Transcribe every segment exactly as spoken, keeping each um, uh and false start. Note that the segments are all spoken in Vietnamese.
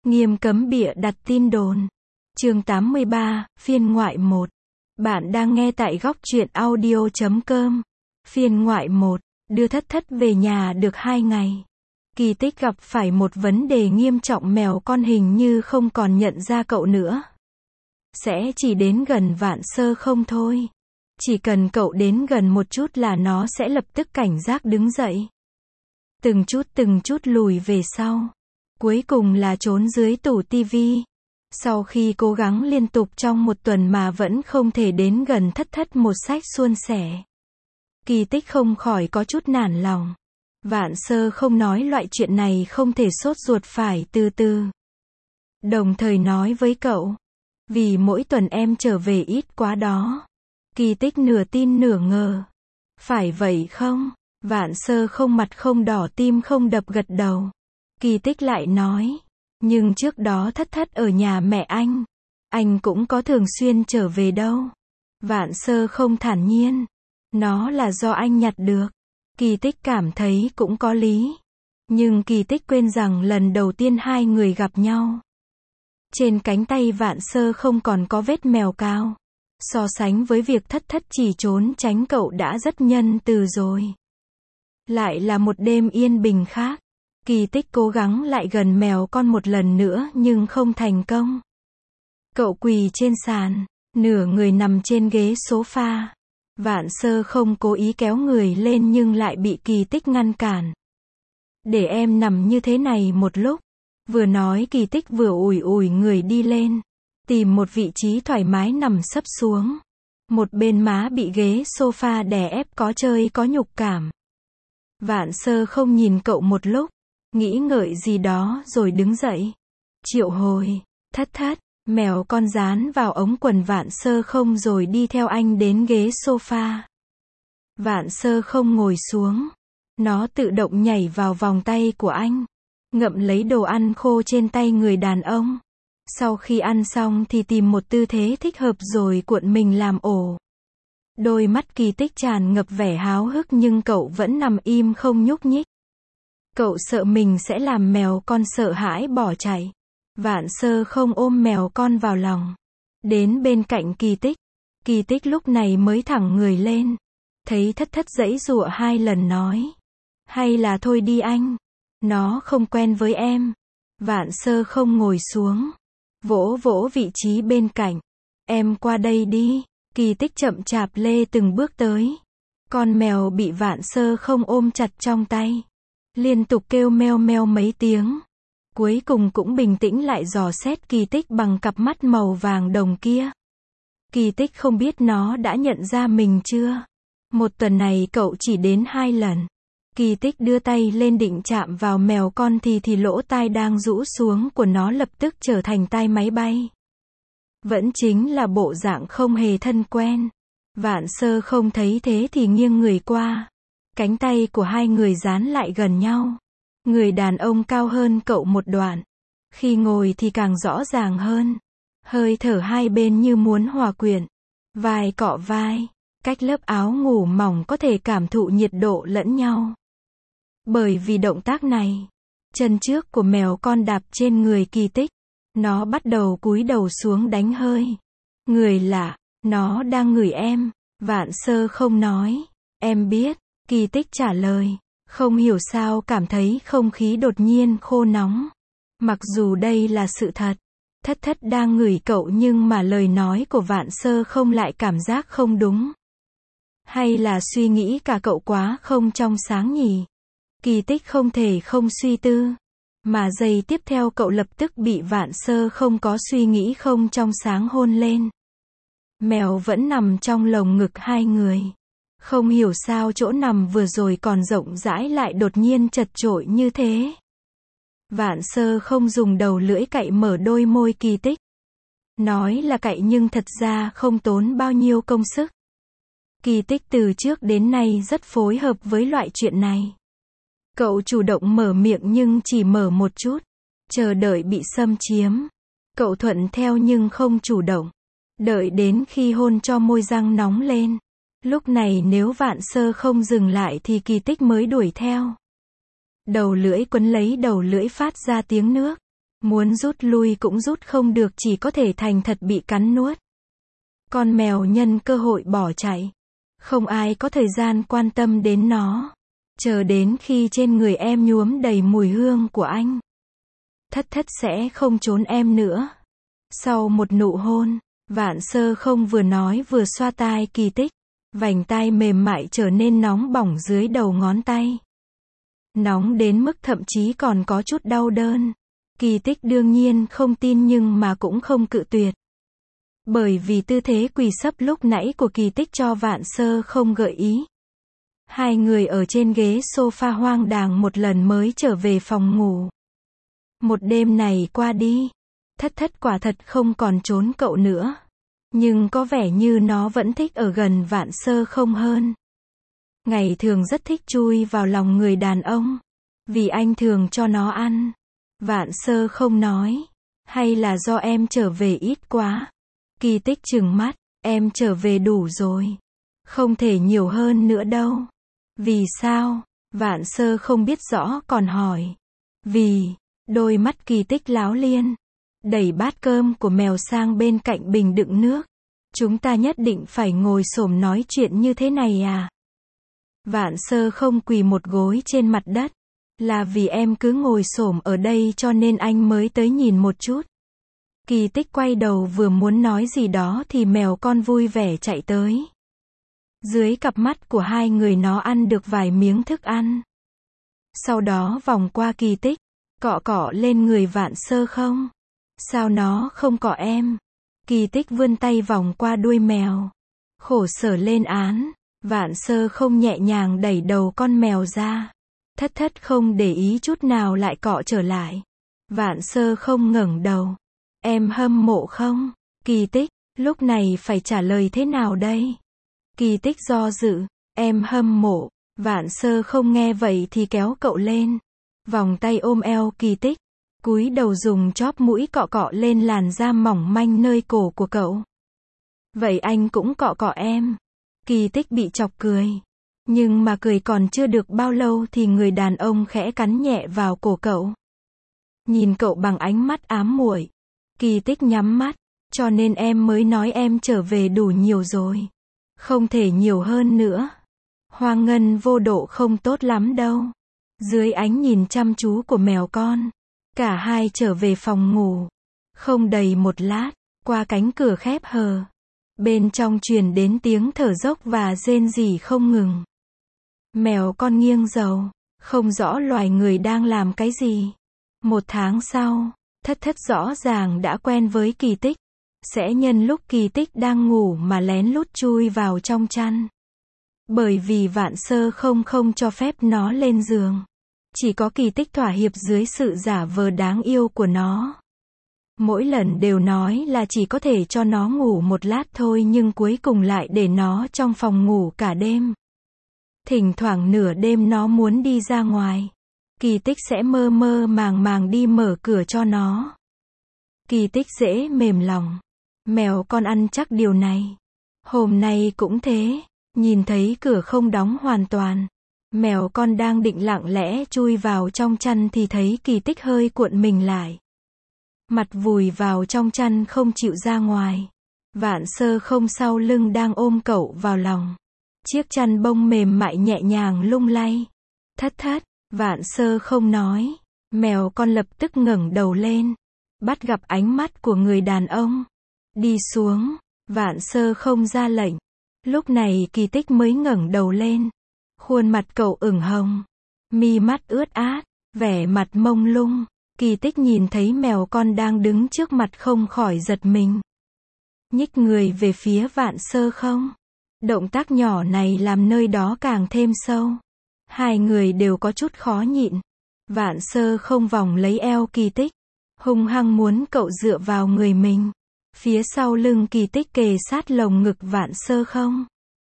Nghiêm cấm bịa đặt tin đồn. Chương tám mươi ba, phiên ngoại một. Bạn đang nghe tại góc truyện audio chấm com. Phiên ngoại một. Đưa Thất Thất về nhà được hai ngày. Kỳ Tích gặp phải một vấn đề nghiêm trọng, mèo con hình như không còn nhận ra cậu nữa. Sẽ chỉ đến gần Vạn Sơ không thôi. Chỉ cần cậu đến gần một chút là nó sẽ lập tức cảnh giác đứng dậy. Từng chút từng chút lùi về sau. Cuối cùng là trốn dưới tủ tivi. Sau khi cố gắng liên tục trong một tuần mà vẫn không thể đến gần Thất Thất một cách suôn sẻ. Kỳ Tích không khỏi có chút nản lòng. Vạn Sơ không nói loại chuyện này không thể sốt ruột, phải từ từ. Đồng thời nói với cậu. Vì mỗi tuần em trở về ít quá đó. Kỳ Tích nửa tin nửa ngờ. Phải vậy không? Vạn Sơ không mặt không đỏ tim không đập gật đầu. Kỳ Tích lại nói. Nhưng trước đó Thất Thất ở nhà mẹ anh. Anh cũng có thường xuyên trở về đâu. Vạn Sơ không thản nhiên. Nó là do anh nhặt được. Kỳ Tích cảm thấy cũng có lý. Nhưng Kỳ Tích quên rằng lần đầu tiên hai người gặp nhau. Trên cánh tay Vạn Sơ không còn có vết mèo cào. So sánh với việc Thất Thất chỉ trốn tránh cậu đã rất nhân từ rồi. Lại là một đêm yên bình khác. Kỳ Tích cố gắng lại gần mèo con một lần nữa nhưng không thành công. Cậu quỳ trên sàn, nửa người nằm trên ghế sofa. Vạn Sơ không cố ý kéo người lên nhưng lại bị Kỳ Tích ngăn cản. Để em nằm như thế này một lúc. Vừa nói Kỳ Tích vừa ủi ủi người đi lên. Tìm một vị trí thoải mái nằm sấp xuống. Một bên má bị ghế sofa đè ép có chơi có nhục cảm. Vạn Sơ không nhìn cậu một lúc. Nghĩ ngợi gì đó rồi đứng dậy. Triệu hồi. Thất Thất. Mèo con dán vào ống quần Vạn Sơ không rồi đi theo anh đến ghế sofa. Vạn Sơ không ngồi xuống. Nó tự động nhảy vào vòng tay của anh. Ngậm lấy đồ ăn khô trên tay người đàn ông. Sau khi ăn xong thì tìm một tư thế thích hợp rồi cuộn mình làm ổ. Đôi mắt Kỳ Tích tràn ngập vẻ háo hức nhưng cậu vẫn nằm im không nhúc nhích. Cậu sợ mình sẽ làm mèo con sợ hãi bỏ chạy. Vạn Sơ không ôm mèo con vào lòng. Đến bên cạnh Kỳ Tích. Kỳ Tích lúc này mới thẳng người lên. Thấy Thất Thất giãy giụa hai lần nói. Hay là thôi đi anh. Nó không quen với em. Vạn Sơ không ngồi xuống. Vỗ vỗ vị trí bên cạnh. Em qua đây đi. Kỳ Tích chậm chạp lê từng bước tới. Con mèo bị Vạn Sơ không ôm chặt trong tay. Liên tục kêu meo meo mấy tiếng. Cuối cùng cũng bình tĩnh lại dò xét Kỳ Tích bằng cặp mắt màu vàng đồng kia. Kỳ Tích không biết nó đã nhận ra mình chưa. Một tuần này cậu chỉ đến hai lần. Kỳ Tích đưa tay lên định chạm vào mèo con thì thì lỗ tai đang rũ xuống của nó lập tức trở thành tai máy bay. Vẫn chính là bộ dạng không hề thân quen. Vạn Sơ không thấy thế thì nghiêng người qua. Cánh tay của hai người dán lại gần nhau. Người đàn ông cao hơn cậu một đoạn. Khi ngồi thì càng rõ ràng hơn. Hơi thở hai bên như muốn hòa quyện. Vai cọ vai. Cách lớp áo ngủ mỏng có thể cảm thụ nhiệt độ lẫn nhau. Bởi vì động tác này, chân trước của mèo con đạp trên người Kỳ Tích. Nó bắt đầu cúi đầu xuống đánh hơi. Người lạ, nó đang ngửi em. Vạn Sơ không nói. Em biết. Kỳ Tích trả lời. Không hiểu sao cảm thấy không khí đột nhiên khô nóng. Mặc dù đây là sự thật. Thất Thất đang ngửi cậu nhưng mà lời nói của Vạn Sơ không lại cảm giác không đúng. Hay là suy nghĩ cả cậu quá không trong sáng nhỉ? Kỳ Tích không thể không suy tư. Mà giây tiếp theo cậu lập tức bị Vạn Sơ không có suy nghĩ không trong sáng hôn lên. Mèo vẫn nằm trong lồng ngực hai người. Không hiểu sao chỗ nằm vừa rồi còn rộng rãi lại đột nhiên chật chội như thế. Vạn Sơ không dùng đầu lưỡi cạy mở đôi môi Kỳ Tích. Nói là cạy nhưng thật ra không tốn bao nhiêu công sức. Kỳ Tích từ trước đến nay rất phối hợp với loại chuyện này. Cậu chủ động mở miệng nhưng chỉ mở một chút. Chờ đợi bị xâm chiếm. Cậu thuận theo nhưng không chủ động. Đợi đến khi hôn cho môi răng nóng lên. Lúc này nếu Vạn Sơ không dừng lại thì Kỳ Tích mới đuổi theo. Đầu lưỡi quấn lấy đầu lưỡi phát ra tiếng nước. Muốn rút lui cũng rút không được, chỉ có thể thành thật bị cắn nuốt. Con mèo nhân cơ hội bỏ chạy. Không ai có thời gian quan tâm đến nó. Chờ đến khi trên người em nhuốm đầy mùi hương của anh. Thất thất sẽ không trốn em nữa. Sau một nụ hôn, Vạn Sơ không vừa nói vừa xoa tai Kỳ Tích. Vành tai mềm mại trở nên nóng bỏng dưới đầu ngón tay. Nóng đến mức thậm chí còn có chút đau đớn. Kỳ Tích đương nhiên không tin nhưng mà cũng không cự tuyệt. Bởi vì tư thế quỳ sấp lúc nãy của Kỳ Tích cho Vạn Sơ không gợi ý. Hai người ở trên ghế sofa hoang đàng một lần mới trở về phòng ngủ. Một đêm này qua đi, thất thất quả thật không còn trốn cậu nữa. Nhưng có vẻ như nó vẫn thích ở gần Vạn Sơ không hơn. Ngày thường rất thích chui vào lòng người đàn ông. Vì anh thường cho nó ăn. Vạn Sơ không nói. Hay là do em trở về ít quá? Kỳ Tích trừng mắt. Em trở về đủ rồi. Không thể nhiều hơn nữa đâu. Vì sao? Vạn Sơ không biết rõ còn hỏi. Vì, đôi mắt Kỳ Tích láo liên. Đẩy bát cơm của mèo sang bên cạnh bình đựng nước. Chúng ta nhất định phải ngồi xổm nói chuyện như thế này à? Vạn Sơ không quỳ một gối trên mặt đất. Là vì em cứ ngồi xổm ở đây cho nên anh mới tới nhìn một chút. Kỳ Tích quay đầu vừa muốn nói gì đó thì mèo con vui vẻ chạy tới. Dưới cặp mắt của hai người nó ăn được vài miếng thức ăn. Sau đó vòng qua Kỳ Tích, cọ cọ lên người Vạn Sơ không? Sao nó không cọ em? Kỳ Tích vươn tay vòng qua đuôi mèo. Khổ sở lên án. Vạn Sơ không nhẹ nhàng đẩy đầu con mèo ra. Thất thất không để ý chút nào lại cọ trở lại. Vạn Sơ không ngẩng đầu. Em hâm mộ không? Kỳ Tích, lúc này phải trả lời thế nào đây? Kỳ Tích do dự. Em hâm mộ. Vạn Sơ không nghe vậy thì kéo cậu lên. Vòng tay ôm eo Kỳ Tích. Cúi đầu dùng chóp mũi cọ cọ lên làn da mỏng manh nơi cổ của cậu. Vậy anh cũng cọ cọ em. Kỳ Tích bị chọc cười. Nhưng mà cười còn chưa được bao lâu thì người đàn ông khẽ cắn nhẹ vào cổ cậu. Nhìn cậu bằng ánh mắt ám muội. Kỳ Tích nhắm mắt. Cho nên em mới nói em trở về đủ nhiều rồi. Không thể nhiều hơn nữa. Hoa ngân vô độ không tốt lắm đâu. Dưới ánh nhìn chăm chú của mèo con. Cả hai trở về phòng ngủ. Không đầy một lát, qua cánh cửa khép hờ. Bên trong truyền đến tiếng thở dốc và rên rỉ không ngừng. Mèo con nghiêng đầu, không rõ loài người đang làm cái gì. Một tháng sau, thất thất rõ ràng đã quen với Kỳ Tích. Sẽ nhân lúc Kỳ Tích đang ngủ mà lén lút chui vào trong chăn. Bởi vì Vạn Sơ không không cho phép nó lên giường. Chỉ có Kỳ Tích thỏa hiệp dưới sự giả vờ đáng yêu của nó. Mỗi lần đều nói là chỉ có thể cho nó ngủ một lát thôi nhưng cuối cùng lại để nó trong phòng ngủ cả đêm. Thỉnh thoảng nửa đêm nó muốn đi ra ngoài. Kỳ Tích sẽ mơ mơ màng màng đi mở cửa cho nó. Kỳ Tích dễ mềm lòng. Mèo con ăn chắc điều này. Hôm nay cũng thế. Nhìn thấy cửa không đóng hoàn toàn. Mèo con đang định lặng lẽ chui vào trong chăn thì thấy Kỳ Tích hơi cuộn mình lại. Mặt vùi vào trong chăn không chịu ra ngoài. Vạn Sơ không sau lưng đang ôm cậu vào lòng. Chiếc chăn bông mềm mại nhẹ nhàng lung lay. Thất thất, Vạn Sơ không nói. Mèo con lập tức ngẩng đầu lên. Bắt gặp ánh mắt của người đàn ông. Đi xuống. Vạn Sơ không ra lệnh. Lúc này Kỳ Tích mới ngẩng đầu lên. Khuôn mặt cậu ửng hồng. Mi mắt ướt át. Vẻ mặt mông lung. Kỳ Tích nhìn thấy mèo con đang đứng trước mặt không khỏi giật mình. Nhích người về phía Vạn Sơ không. Động tác nhỏ này làm nơi đó càng thêm sâu. Hai người đều có chút khó nhịn. Vạn Sơ không vòng lấy eo Kỳ Tích. Hung hăng muốn cậu dựa vào người mình. Phía sau lưng Kỳ Tích kề sát lồng ngực Vạn Sơ không.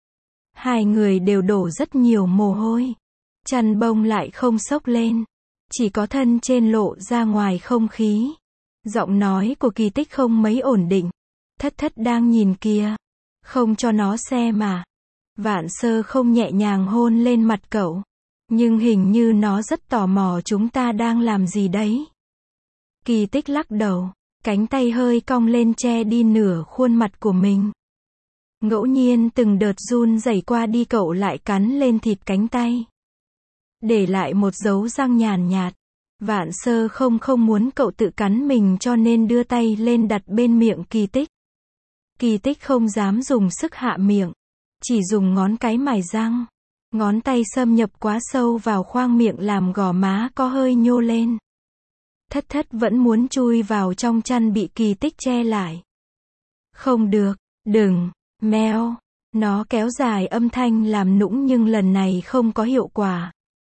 Hai người đều đổ rất nhiều mồ hôi. Chăn bông lại không xốc lên. Chỉ có thân trên lộ ra ngoài không khí. Giọng nói của Kỳ Tích không mấy ổn định. Thất thất đang nhìn kìa. Không cho nó xem mà. Vạn Sơ không nhẹ nhàng hôn lên mặt cậu. Nhưng hình như nó rất tò mò chúng ta đang làm gì đấy. Kỳ Tích lắc đầu, cánh tay hơi cong lên che đi nửa khuôn mặt của mình. Ngẫu nhiên từng đợt run rẩy qua đi cậu lại cắn lên thịt cánh tay. Để lại một dấu răng nhàn nhạt. Vạn Sơ không không muốn cậu tự cắn mình cho nên đưa tay lên đặt bên miệng Kỳ Tích. Kỳ Tích không dám dùng sức hạ miệng, chỉ dùng ngón cái mài răng. Ngón tay xâm nhập quá sâu vào khoang miệng làm gò má có hơi nhô lên. Thất Thất vẫn muốn chui vào trong chăn bị Kỳ Tích che lại. Không được, đừng, meo. Nó kéo dài âm thanh làm nũng nhưng lần này không có hiệu quả.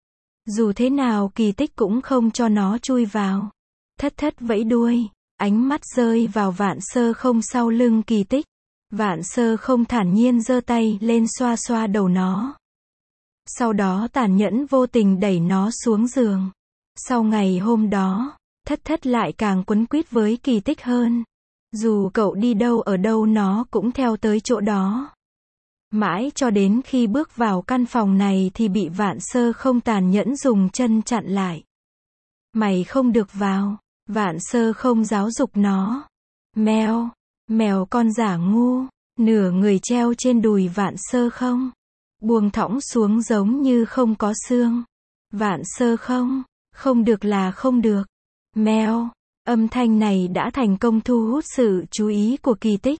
Dù thế nào Kỳ Tích cũng không cho nó chui vào. Thất Thất vẫy đuôi, ánh mắt rơi vào Vạn Sơ không sau lưng Kỳ Tích. Vạn Sơ không thản nhiên giơ tay lên xoa xoa đầu nó. Sau đó tàn nhẫn vô tình đẩy nó xuống giường. Sau ngày hôm đó, Thất Thất lại càng quấn quýt với Kỳ Tích hơn. Dù cậu đi đâu ở đâu nó cũng theo tới chỗ đó. Mãi cho đến khi bước vào căn phòng này thì bị Vạn Sơ không tàn nhẫn dùng chân chặn lại. Mày không được vào. Vạn Sơ không giáo dục nó. Mèo, mèo con giả ngu. Nửa người treo trên đùi Vạn Sơ không. Buông thõng xuống giống như không có xương. Vạn Sơ không, không được là không được. Mèo, âm thanh này đã thành công thu hút sự chú ý của Kỳ Tích.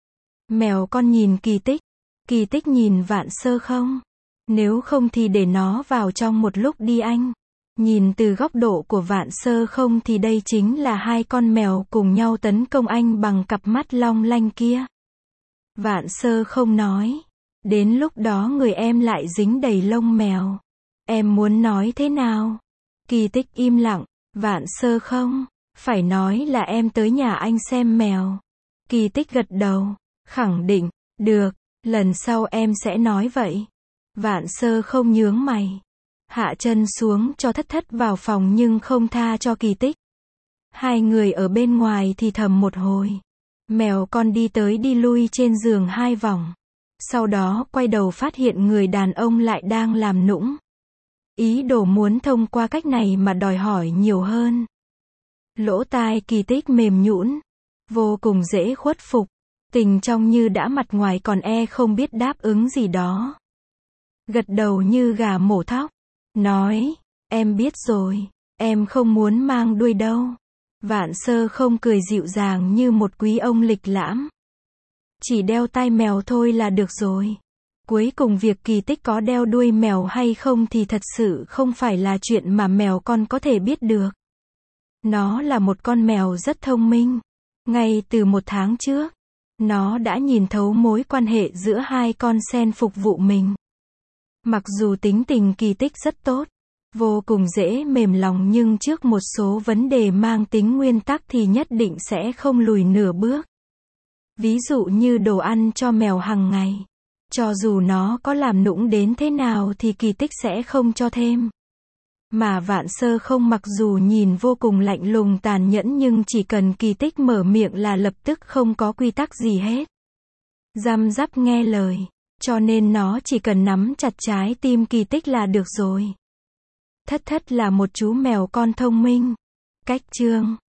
Mèo con nhìn Kỳ Tích. Kỳ Tích nhìn Vạn Sơ không. Nếu không thì để nó vào trong một lúc đi anh. Nhìn từ góc độ của Vạn Sơ không thì đây chính là hai con mèo cùng nhau tấn công anh bằng cặp mắt long lanh kia. Vạn Sơ không nói. Đến lúc đó người em lại dính đầy lông mèo. Em muốn nói thế nào? Kỳ Tích im lặng. Vạn Sơ không, phải nói là em tới nhà anh xem mèo. Kỳ Tích gật đầu, khẳng định, được, lần sau em sẽ nói vậy. Vạn Sơ không nhướng mày. Hạ chân xuống cho Thất Thất vào phòng nhưng không tha cho Kỳ Tích. Hai người ở bên ngoài thì thầm một hồi. Mèo con đi tới đi lui trên giường hai vòng. Sau đó quay đầu phát hiện người đàn ông lại đang làm nũng. Ý đồ muốn thông qua cách này mà đòi hỏi nhiều hơn. Lỗ tai Kỳ Tích mềm nhũn, vô cùng dễ khuất phục. Tình trong như đã mặt ngoài còn e không biết đáp ứng gì đó. Gật đầu như gà mổ thóc. Nói, em biết rồi, em không muốn mang đuôi đâu. Vạn Sơ không cười dịu dàng như một quý ông lịch lãm. Chỉ đeo tai mèo thôi là được rồi. Cuối cùng việc Kỳ Tích có đeo đuôi mèo hay không thì thật sự không phải là chuyện mà mèo con có thể biết được. Nó là một con mèo rất thông minh. Ngay từ một tháng trước, nó đã nhìn thấu mối quan hệ giữa hai con sen phục vụ mình. Mặc dù tính tình Kỳ Tích rất tốt, vô cùng dễ mềm lòng nhưng trước một số vấn đề mang tính nguyên tắc thì nhất định sẽ không lùi nửa bước. Ví dụ như đồ ăn cho mèo hàng ngày. Cho dù nó có làm nũng đến thế nào thì Kỳ Tích sẽ không cho thêm. Mà Vạn Sơ không mặc dù nhìn vô cùng lạnh lùng tàn nhẫn nhưng chỉ cần Kỳ Tích mở miệng là lập tức không có quy tắc gì hết. Răm rắp nghe lời. Cho nên nó chỉ cần nắm chặt trái tim Kỳ Tích là được rồi. Thất Thất là một chú mèo con thông minh. Cách chương